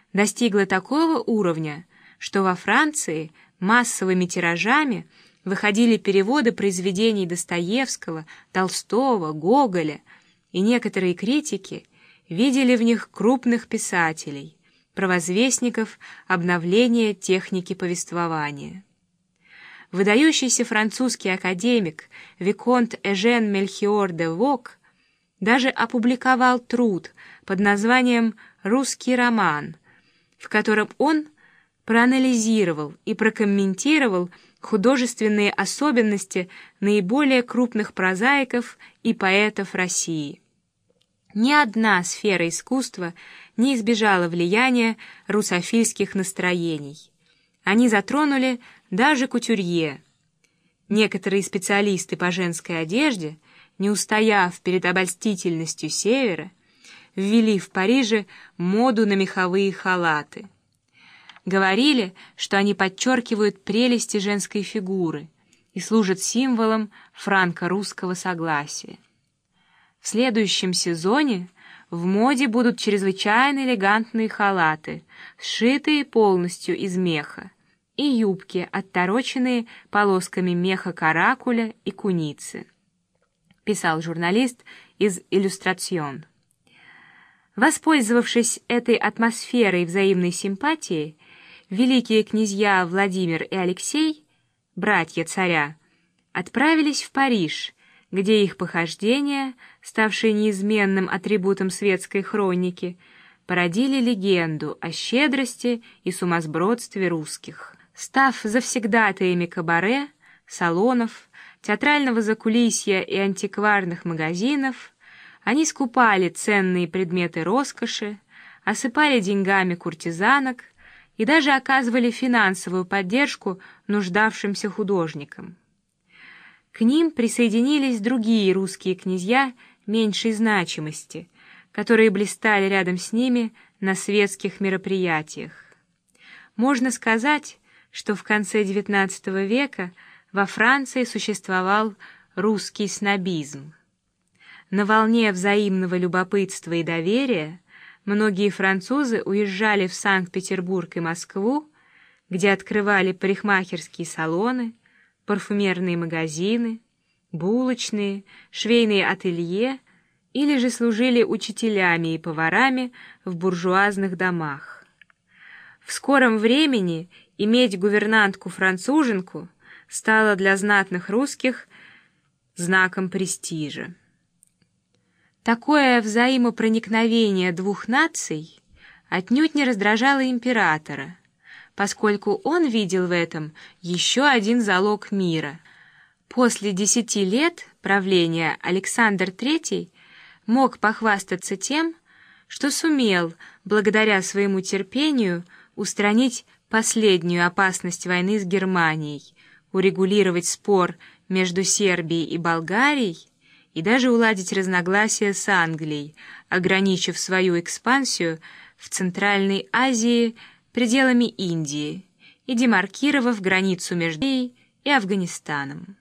достигла такого уровня, что во Франции массовыми тиражами выходили переводы произведений Достоевского, Толстого, Гоголя, и некоторые критики видели в них крупных писателей, провозвестников обновления техники повествования. Выдающийся французский академик Виконт Эжен Мельхиор де Вок даже опубликовал труд под названием «Русский роман», в котором он проанализировал и прокомментировал художественные особенности наиболее крупных прозаиков и поэтов России. Ни одна сфера искусства не избежала влияния русофильских настроений. Они затронули даже кутюрье. Некоторые специалисты по женской одежде, не устояв перед обольстительностью Севера, ввели в Париже моду на меховые халаты. Говорили, что они подчеркивают прелести женской фигуры и служат символом франко-русского согласия. В следующем сезоне в моде будут чрезвычайно элегантные халаты, сшитые полностью из меха, и юбки, оттороченные полосками меха каракуля и куницы, писал журналист из «Иллюстрацион». Воспользовавшись этой атмосферой взаимной симпатии, великие князья Владимир и Алексей, братья царя, отправились в Париж, где их похождения, ставшие неизменным атрибутом светской хроники, породили легенду о щедрости и сумасбродстве русских. Став завсегдатаями кабаре, салонов, театрального закулисья и антикварных магазинов, они скупали ценные предметы роскоши, осыпали деньгами куртизанок и даже оказывали финансовую поддержку нуждавшимся художникам. К ним присоединились другие русские князья меньшей значимости, которые блистали рядом с ними на светских мероприятиях. Можно сказать, что в конце XIX века во Франции существовал русский снобизм. На волне взаимного любопытства и доверия многие французы уезжали в Санкт-Петербург и Москву, где открывали парикмахерские салоны, парфюмерные магазины, булочные, швейные ателье или же служили учителями и поварами в буржуазных домах. В скором времени иметь гувернантку-француженку стало для знатных русских знаком престижа. Такое взаимопроникновение двух наций отнюдь не раздражало императора, поскольку он видел в этом еще один залог мира. После 10 лет правления Александр III мог похвастаться тем, что сумел, благодаря своему терпению, устранить последнюю опасность войны с Германией, урегулировать спор между Сербией и Болгарией и даже уладить разногласия с Англией, ограничив свою экспансию в Центральной Азии пределами Индии и демаркировав границу между ней и Афганистаном.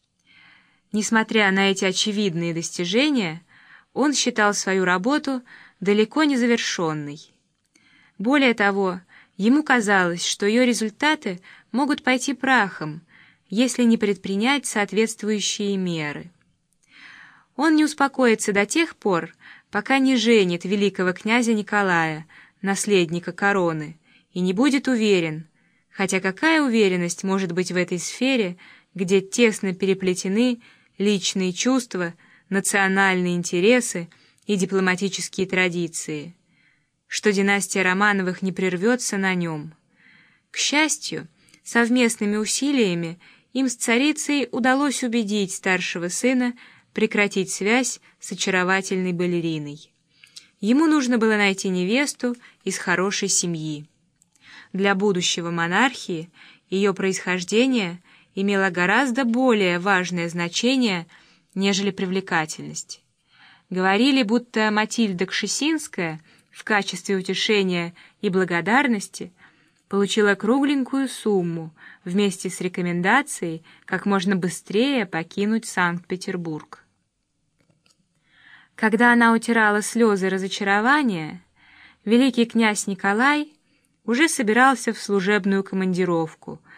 Несмотря на эти очевидные достижения, он считал свою работу далеко не завершенной. Более того, ему казалось, что ее результаты могут пойти прахом, если не предпринять соответствующие меры. Он не успокоится до тех пор, пока не женит великого князя Николая, наследника короны, и не будет уверен, хотя какая уверенность может быть в этой сфере, где тесно переплетены личные чувства, национальные интересы и дипломатические традиции, что династия Романовых не прервется на нем. К счастью, совместными усилиями им с царицей удалось убедить старшего сына прекратить связь с очаровательной балериной. Ему нужно было найти невесту из хорошей семьи. Для будущего монархии ее происхождение имело гораздо более важное значение, нежели привлекательность. Говорили, будто Матильда Кшесинская в качестве утешения и благодарности получила кругленькую сумму вместе с рекомендацией как можно быстрее покинуть Санкт-Петербург. Когда она утирала слезы разочарования, великий князь Николай уже собирался в служебную командировку.